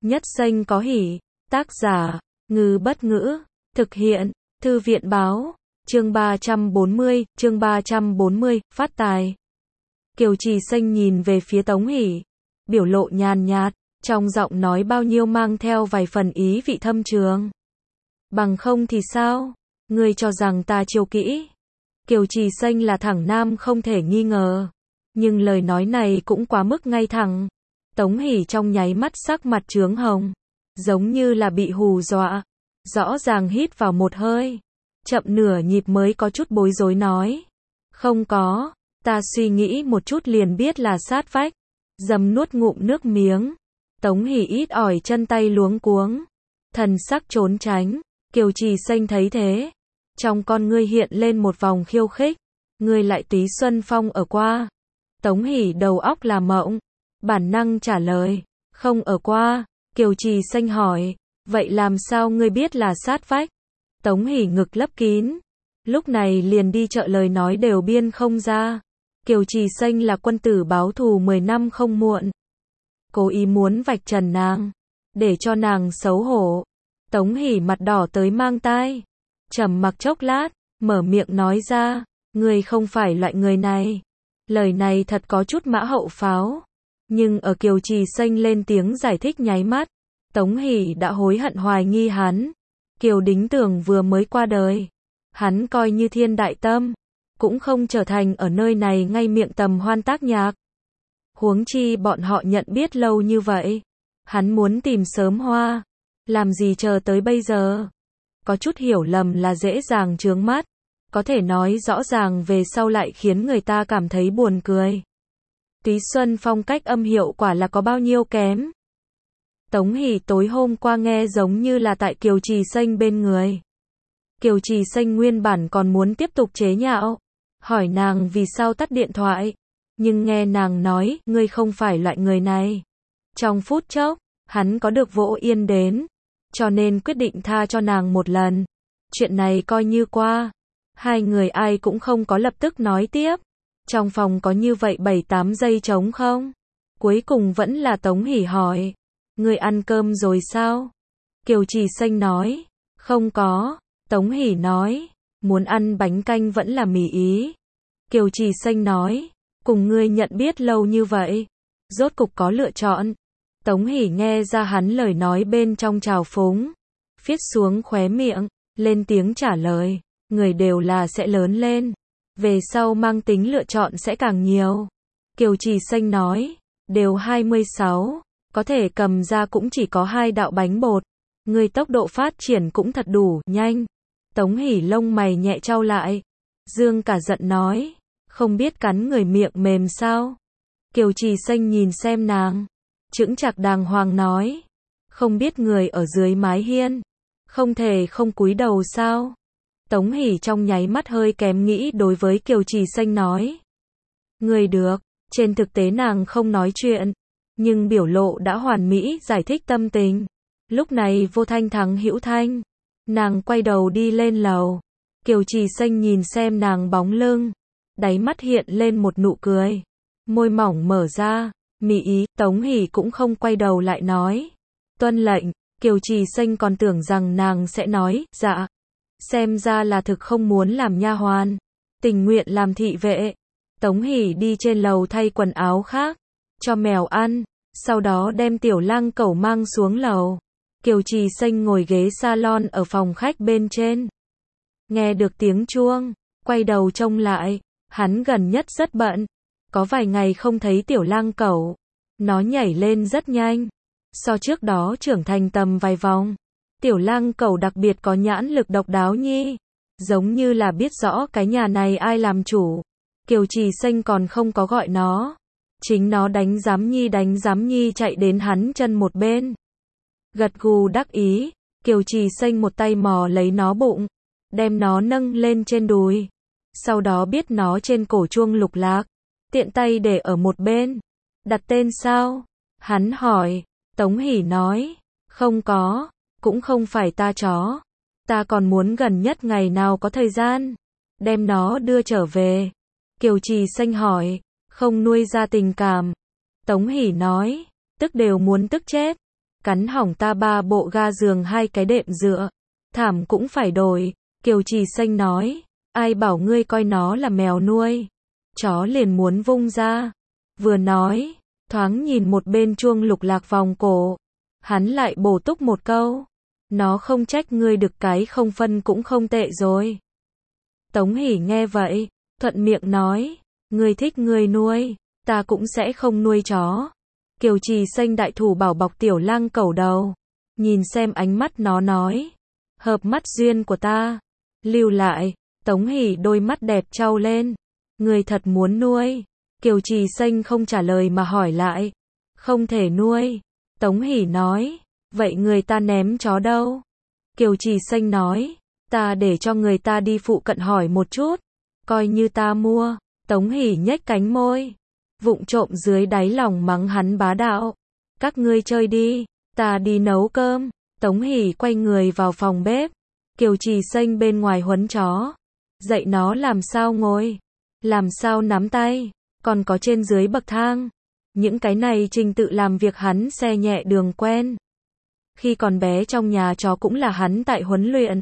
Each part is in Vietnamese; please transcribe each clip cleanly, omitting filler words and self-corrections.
Nhất xanh có hỉ. Tác giả, Ngư Bất Ngữ. Thực hiện, Thư viện Báo. Chương 340, phát tài. Kiều Trì Xanh nhìn về phía Tống Hỷ, biểu lộ nhàn nhạt, trong giọng nói bao nhiêu mang theo vài phần ý vị thâm trường. Bằng không thì sao? Ngươi cho rằng ta chiêu kỹ? Kiều Trì Xanh là thẳng nam không thể nghi ngờ, nhưng lời nói này cũng quá mức ngay thẳng. Tống Hỷ trong nháy mắt sắc mặt chướng hồng, giống như là bị hù dọa, rõ ràng hít vào một hơi, chậm nửa nhịp mới có chút bối rối nói. Không có, ta suy nghĩ một chút liền biết là sát vách. Dầm nuốt ngụm nước miếng. Tống Hỷ ít ỏi chân tay luống cuống, thần sắc trốn tránh. Kiều Trì Xanh thấy thế, trong con ngươi hiện lên một vòng khiêu khích. Ngươi lại túy xuân phong ở qua? Tống Hỷ đầu óc là mộng, bản năng trả lời, không ở qua. Kiều Trì Xanh hỏi, vậy làm sao ngươi biết là sát vách? Tống Hỷ ngực lấp kín, lúc này liền đi chợ lời nói đều biên không ra. Kiều Trì Xanh là quân tử báo thù 10 năm không muộn. Cố ý muốn vạch trần nàng, để cho nàng xấu hổ. Tống Hỷ mặt đỏ tới mang tai, trầm mặc chốc lát, mở miệng nói ra, ngươi không phải loại người này. Lời này thật có chút mã hậu pháo, nhưng ở Kiều Trì Xanh lên tiếng giải thích nháy mắt, Tống Hỷ đã hối hận hoài nghi hắn. Kiều Đính Tưởng vừa mới qua đời, hắn coi như thiên đại tâm, cũng không trở thành ở nơi này ngay miệng tầm hoan tác nhạc. Huống chi bọn họ nhận biết lâu như vậy, hắn muốn tìm sớm hoa, làm gì chờ tới bây giờ? Có chút hiểu lầm là dễ dàng chướng mắt, có thể nói rõ ràng về sau lại khiến người ta cảm thấy buồn cười. Túy xuân phong cách âm hiệu quả là có bao nhiêu kém. Tống Hỷ tối hôm qua nghe giống như là tại Kiều Trì Xanh bên người. Kiều Trì Xanh nguyên bản còn muốn tiếp tục chế nhạo, hỏi nàng vì sao tắt điện thoại, nhưng nghe nàng nói, ngươi không phải loại người này. Trong phút chốc, hắn có được vỗ yên đến, cho nên quyết định tha cho nàng một lần. Chuyện này coi như qua. Hai người ai cũng không có lập tức nói tiếp. Trong phòng có như vậy 7-8 giây trống không? Cuối cùng vẫn là Tống Hỷ hỏi, ngươi ăn cơm rồi sao? Kiều Trì Xanh nói, không có. Tống Hỷ nói, muốn ăn bánh canh vẫn là mì Ý. Kiều Trì Xanh nói, cùng ngươi nhận biết lâu như vậy, rốt cục có lựa chọn. Tống Hỷ nghe ra hắn lời nói bên trong trào phúng, viết xuống khóe miệng, lên tiếng trả lời, người đều là sẽ lớn lên, về sau mang tính lựa chọn sẽ càng nhiều. Kiều Trì Xanh nói, đều 26, có thể cầm ra cũng chỉ có 2 đạo bánh bột, người tốc độ phát triển cũng thật đủ nhanh. Tống Hỷ lông mày nhẹ chau lại, dương cả giận nói, không biết cắn người miệng mềm sao? Kiều Trì Xanh nhìn xem nàng, chững chạc đàng hoàng nói, không biết người ở dưới mái hiên, không thể không cúi đầu sao? Tống Hỷ trong nháy mắt hơi kém nghĩ đối với Kiều Trì Xanh nói, người được. Trên thực tế nàng không nói chuyện, nhưng biểu lộ đã hoàn mỹ giải thích tâm tình. Lúc này vô thanh thắng hữu thanh, nàng quay đầu đi lên lầu. Kiều Trì Xanh nhìn xem nàng bóng lưng, đáy mắt hiện lên một nụ cười, môi mỏng mở ra, mị ý. Tống Hỷ cũng không quay đầu lại nói, tuân lệnh. Kiều Trì Xanh còn tưởng rằng nàng sẽ nói, dạ, xem ra là thực không muốn làm nha hoàn, tình nguyện làm thị vệ. Tống Hỷ đi trên lầu thay quần áo khác, cho mèo ăn, sau đó đem tiểu lang cẩu mang xuống lầu. Kiều Trì Xanh ngồi ghế salon ở phòng khách bên trên, nghe được tiếng chuông, quay đầu trông lại, hắn gần nhất rất bận, có vài ngày không thấy tiểu lang cẩu, nó nhảy lên rất nhanh, so trước đó trưởng thành tầm vài vòng. Tiểu lang cẩu đặc biệt có nhãn lực độc đáo nhi, giống như là biết rõ cái nhà này ai làm chủ. Kiều Trì Xanh còn không có gọi nó, chính nó đánh giám nhi chạy đến hắn chân một bên, gật gù đắc ý. Kiều Trì Xanh một tay mò lấy nó bụng, đem nó nâng lên trên đùi, sau đó biết nó trên cổ chuông lục lạc, tiện tay để ở một bên. Đặt tên sao? Hắn hỏi. Tống Hỷ nói, không có, cũng không phải ta chó, ta còn muốn gần nhất ngày nào có thời gian, đem nó đưa trở về. Kiều Trì Xanh hỏi, không nuôi ra tình cảm? Tống Hỷ nói, tức đều muốn tức chết. cắn hỏng ta 3 bộ ga giường 2 cái đệm dựa, thảm cũng phải đổi. Kiều Trì Xanh nói, ai bảo ngươi coi nó là mèo nuôi, chó liền muốn vung ra. Vừa nói, thoáng nhìn một bên chuông lục lạc vòng cổ, hắn lại bổ túc một câu, nó không trách ngươi được cái không phân cũng không tệ rồi. Tống Hỷ nghe vậy, thuận miệng nói, ngươi thích ngươi nuôi, ta cũng sẽ không nuôi chó. Kiều Trì Xanh đại thủ bảo bọc tiểu lang cẩu đầu, nhìn xem ánh mắt nó nói, hợp mắt duyên của ta, lưu lại. Tống Hỷ đôi mắt đẹp trao lên, ngươi thật muốn nuôi? Kiều Trì Xanh không trả lời mà hỏi lại, không thể nuôi. Tống Hỷ nói, vậy người ta ném chó đâu? Kiều Trì Xanh nói, ta để cho người ta đi phụ cận hỏi một chút, coi như ta mua. Tống Hỷ nhếch cánh môi, vụng trộm dưới đáy lòng mắng hắn bá đạo, các ngươi chơi đi, ta đi nấu cơm. Tống Hỷ quay người vào phòng bếp, Kiều Trì Xanh bên ngoài huấn chó, dạy nó làm sao ngồi, làm sao nắm tay, còn có trên dưới bậc thang. Những cái này trình tự làm việc hắn xe nhẹ đường quen. Khi còn bé trong nhà chó cũng là hắn tại huấn luyện.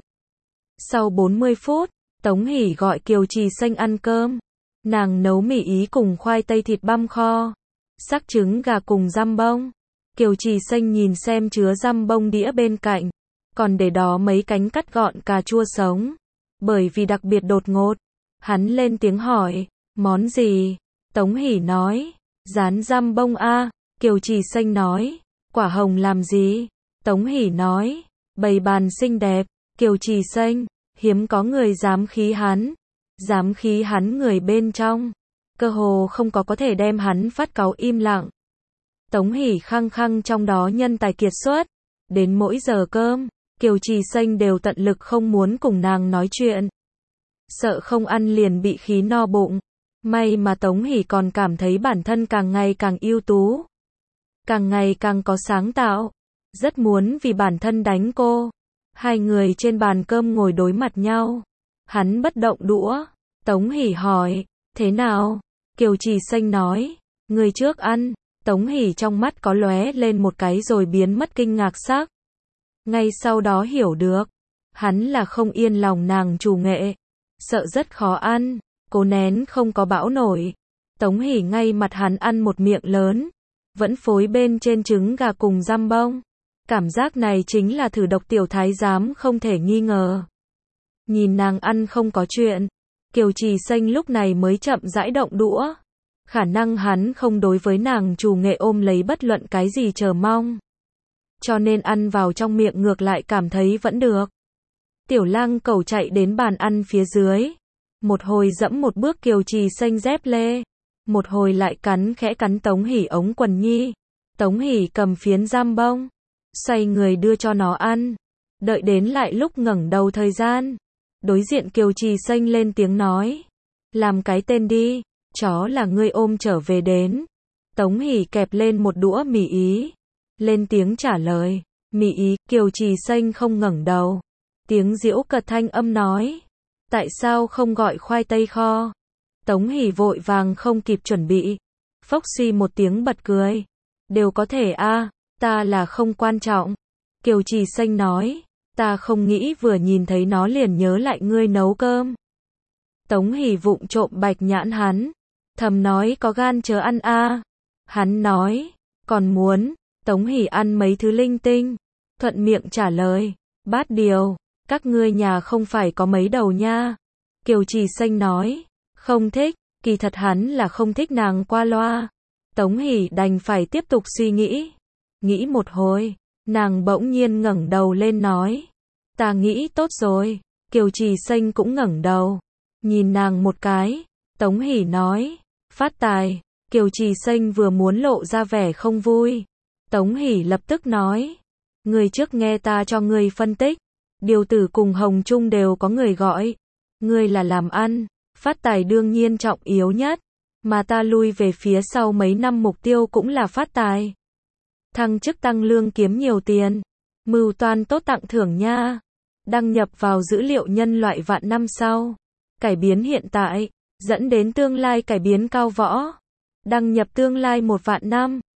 Sau 40 phút, Tống Hỷ gọi Kiều Trì Xanh ăn cơm. Nàng nấu mì ý cùng khoai tây thịt băm kho, sắc trứng gà cùng răm bông. Kiều Trì Xanh nhìn xem chứa răm bông đĩa bên cạnh, còn để đó mấy cánh cắt gọn cà chua sống. Bởi vì đặc biệt đột ngột, hắn lên tiếng hỏi, món gì? Tống Hỷ nói, rán răm bông a. Kiều Trì Xanh nói, quả hồng làm gì? Tống Hỷ nói, bày bàn xinh đẹp. Kiều Trì Xanh, hiếm có người dám khí hắn. Dám khí hắn người bên trong, cơ hồ không có thể đem hắn phát cáu im lặng. Tống Hỷ khăng khăng trong đó nhân tài kiệt xuất. Đến mỗi giờ cơm, Kiều Trì Xanh đều tận lực không muốn cùng nàng nói chuyện. Sợ không ăn liền bị khí no bụng. May mà Tống Hỷ còn cảm thấy bản thân càng ngày càng ưu tú, càng ngày càng có sáng tạo, rất muốn vì bản thân đánh cô. Hai người trên bàn cơm ngồi đối mặt nhau. Hắn bất động đũa. Tống Hỷ hỏi, thế nào? Kiều Trì Xanh nói, người trước ăn. Tống Hỷ trong mắt có lóe lên một cái rồi biến mất kinh ngạc sắc. Ngay sau đó hiểu được, hắn là không yên lòng nàng chủ nghệ, sợ rất khó ăn, cố nén không có bão nổi. Tống Hỷ ngay mặt hắn ăn một miệng lớn, vẫn phối bên trên trứng gà cùng răm bông. Cảm giác này chính là thử độc tiểu thái giám không thể nghi ngờ. Nhìn nàng ăn không có chuyện, Kiều Trì Xanh lúc này mới chậm rãi động đũa. Khả năng hắn không đối với nàng chủ nghệ ôm lấy bất luận cái gì chờ mong, cho nên ăn vào trong miệng ngược lại cảm thấy vẫn được. Tiểu lang cẩu chạy đến bàn ăn phía dưới, một hồi dẫm một bước Kiều Trì Xanh dép lê, một hồi lại khẽ cắn Tống Hỷ ống quần nhi. Tống Hỷ cầm phiến răm bông, xoay người đưa cho nó ăn. Đợi đến lại lúc ngẩng đầu thời gian, đối diện Kiều Trì Xanh lên tiếng nói, làm cái tên đi, chó là ngươi ôm trở về đến. Tống Hỷ kẹp lên một đũa mì ý, lên tiếng trả lời, mì ý. Kiều Trì Xanh không ngẩng đầu, tiếng giễu cợt thanh âm nói, tại sao không gọi khoai tây kho? Tống Hỷ vội vàng không kịp chuẩn bị, phốc suy một tiếng bật cười, đều có thể a, ta là không quan trọng. Kiều Trì Xanh nói, ta không nghĩ vừa nhìn thấy nó liền nhớ lại ngươi nấu cơm. Tống Hỷ vụng trộm bạch nhãn hắn, thầm nói có gan chớ ăn a. Hắn nói, còn muốn. Tống Hỷ ăn mấy thứ linh tinh, thuận miệng trả lời, bát điều, các ngươi nhà không phải có mấy đầu nha. Kiều Trì Xanh nói, không thích, kỳ thật hắn là không thích nàng qua loa. Tống Hỷ đành phải tiếp tục suy nghĩ. Nghĩ một hồi, nàng bỗng nhiên ngẩng đầu lên nói, ta nghĩ tốt rồi. Kiều Trì Xanh cũng ngẩng đầu, nhìn nàng một cái. Tống Hỷ nói, phát tài. Kiều Trì Xanh vừa muốn lộ ra vẻ không vui, Tống Hỷ lập tức nói, người trước nghe ta cho ngươi phân tích, điều tử cùng hồng trung đều có người gọi, ngươi là làm ăn, phát tài đương nhiên trọng yếu nhất, mà ta lui về phía sau mấy năm mục tiêu cũng là phát tài. Thăng chức tăng lương kiếm nhiều tiền, mưu toan tốt tặng thưởng nha. Đăng nhập vào dữ liệu nhân loại vạn năm sau, cải biến hiện tại, dẫn đến tương lai cải biến cao võ. Đăng nhập tương lai 1 vạn năm.